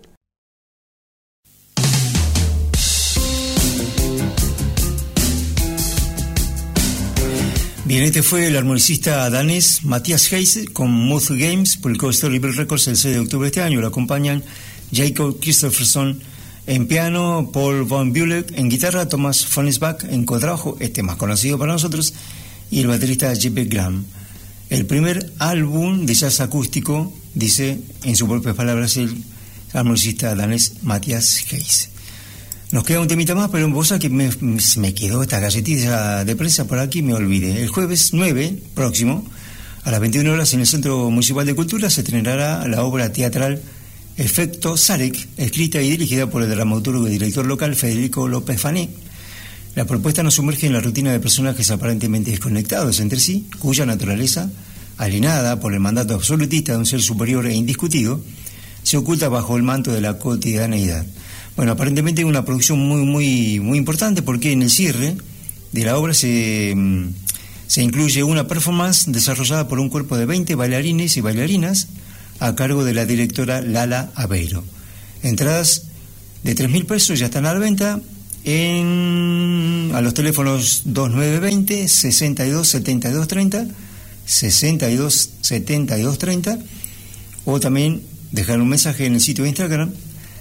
Bien, este fue el armonicista danés Matthias Heise con Moth Games, publicó Storyboard Records el 6 de octubre de este año. Lo acompañan Jacob Christopherson en piano, Paul von Bülow en guitarra, Thomas Fonsbach en contrabajo, este más conocido para nosotros, y el baterista Jeppe Graham. El primer álbum de jazz acústico, dice en sus propias palabras el armonicista danés Matthias Heise. Nos queda un temita más, pero vos sabés que me quedó esta galletilla de prensa por aquí, me olvidé. El jueves 9 próximo, a las 21 horas en el Centro Municipal de Cultura, se estrenará la obra teatral Efecto Sarek, escrita y dirigida por el dramaturgo y director local Federico López Fané. La propuesta nos sumerge en la rutina de personajes aparentemente desconectados entre sí, cuya naturaleza, alienada por el mandato absolutista de un ser superior e indiscutido, se oculta bajo el manto de la cotidianeidad. Bueno, aparentemente una producción muy importante, porque en el cierre de la obra se incluye una performance desarrollada por un cuerpo de 20 bailarines y bailarinas a cargo de la directora Lala Aveiro. Entradas de 3.000 pesos ya están a la venta a los teléfonos 2920 62 72 30, 62 72 30, o también dejar un mensaje en el sitio de Instagram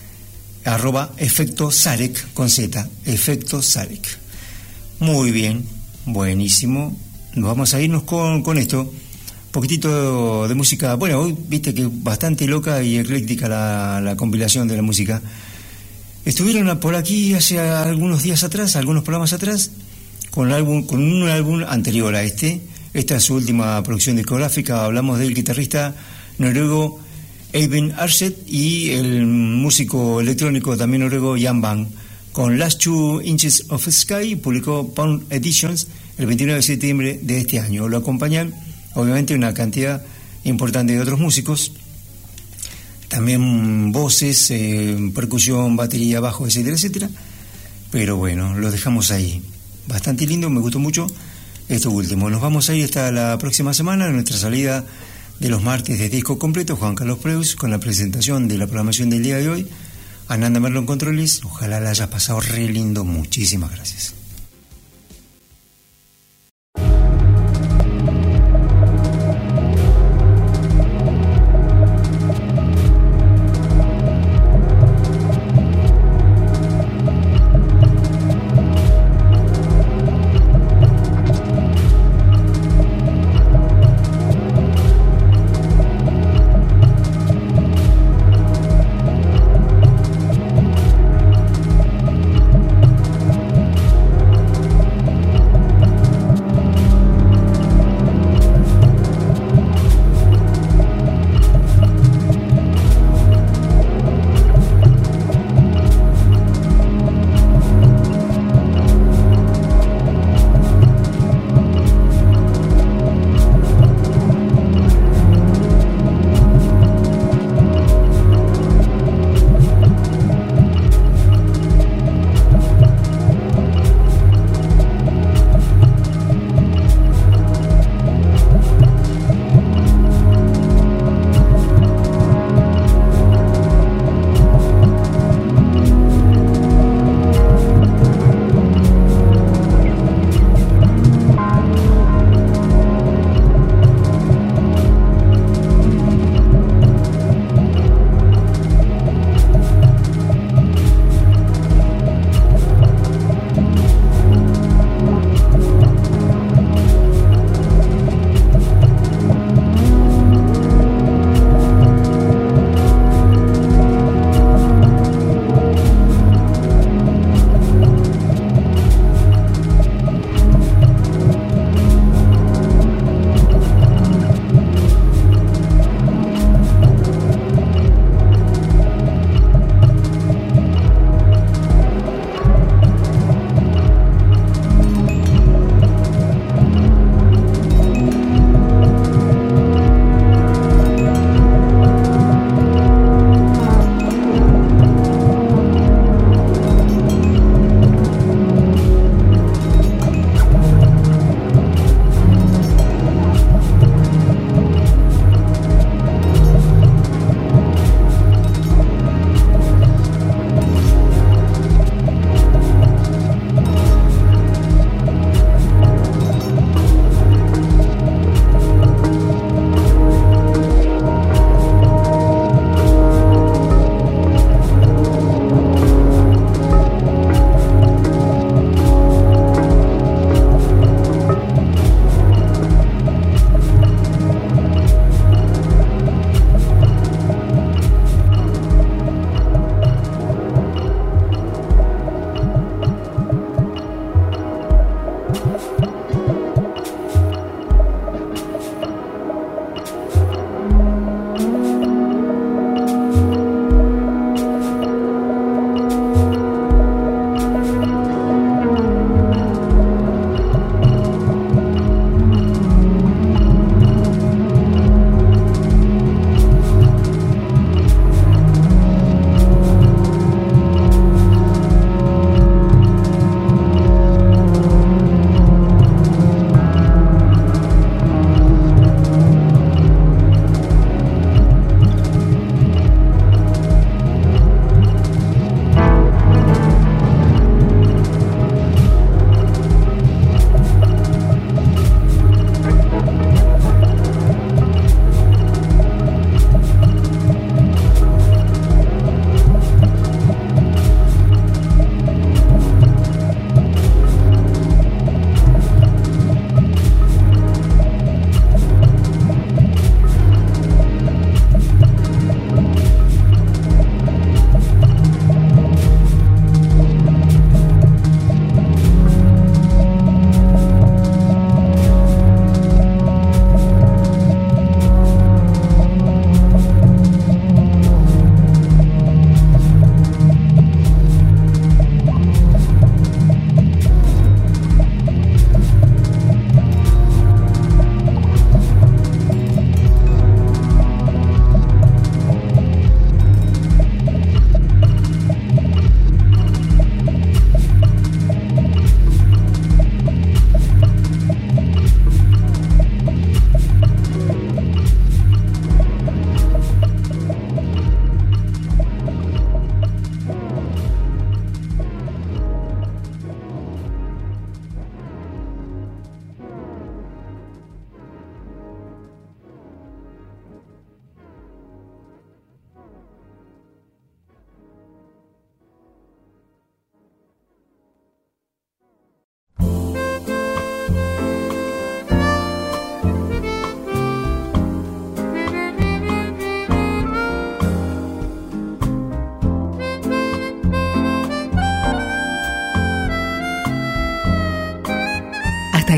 @Efecto Sarek con Z, Efecto Sarek. Muy bien, buenísimo. Nos vamos a irnos con esto, un poquitito de música. Bueno, hoy viste que bastante loca y ecléctica la compilación de la música. Estuvieron por aquí hace algunos días atrás, algunos programas atrás, con un álbum anterior a este. Esta es su última producción discográfica. Hablamos del guitarrista noruego Eivind Arset y el músico electrónico también noruego Jan Bang, con Last 2 Inches of Sky, publicó Pound Editions el 29 de septiembre de este año. Lo acompañan obviamente una cantidad importante de otros músicos, también voces, percusión, batería, bajo, etcétera, etcétera. Pero bueno, lo dejamos ahí. Bastante lindo, me gustó mucho esto último. Nos vamos a ir hasta la próxima semana, en nuestra salida de los martes de disco completo, Juan Carlos Preus, con la presentación de la programación del día de hoy. Ananda Merlo en controles. Ojalá la hayas pasado re lindo. Muchísimas gracias.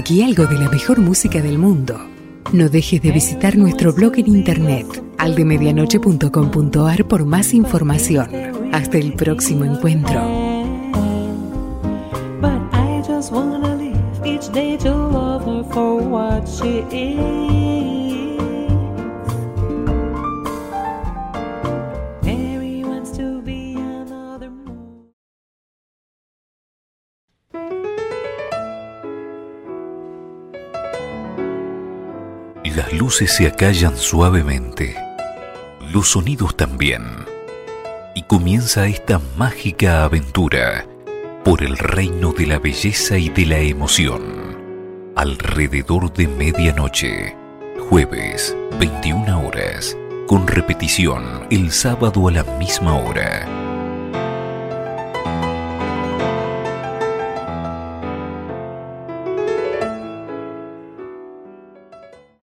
aquí algo de la mejor música del mundo. No dejes de visitar nuestro blog en internet, aldemedianoche.com.ar, por más información. Hasta el próximo encuentro. But I just wanna live each day to love her for what she is. Mary wants to be another moon. Las luces se acallan suavemente, los sonidos también, y comienza esta mágica aventura por el reino de la belleza y de la emoción. Alrededor de medianoche, jueves, 21 horas, con repetición el sábado a la misma hora.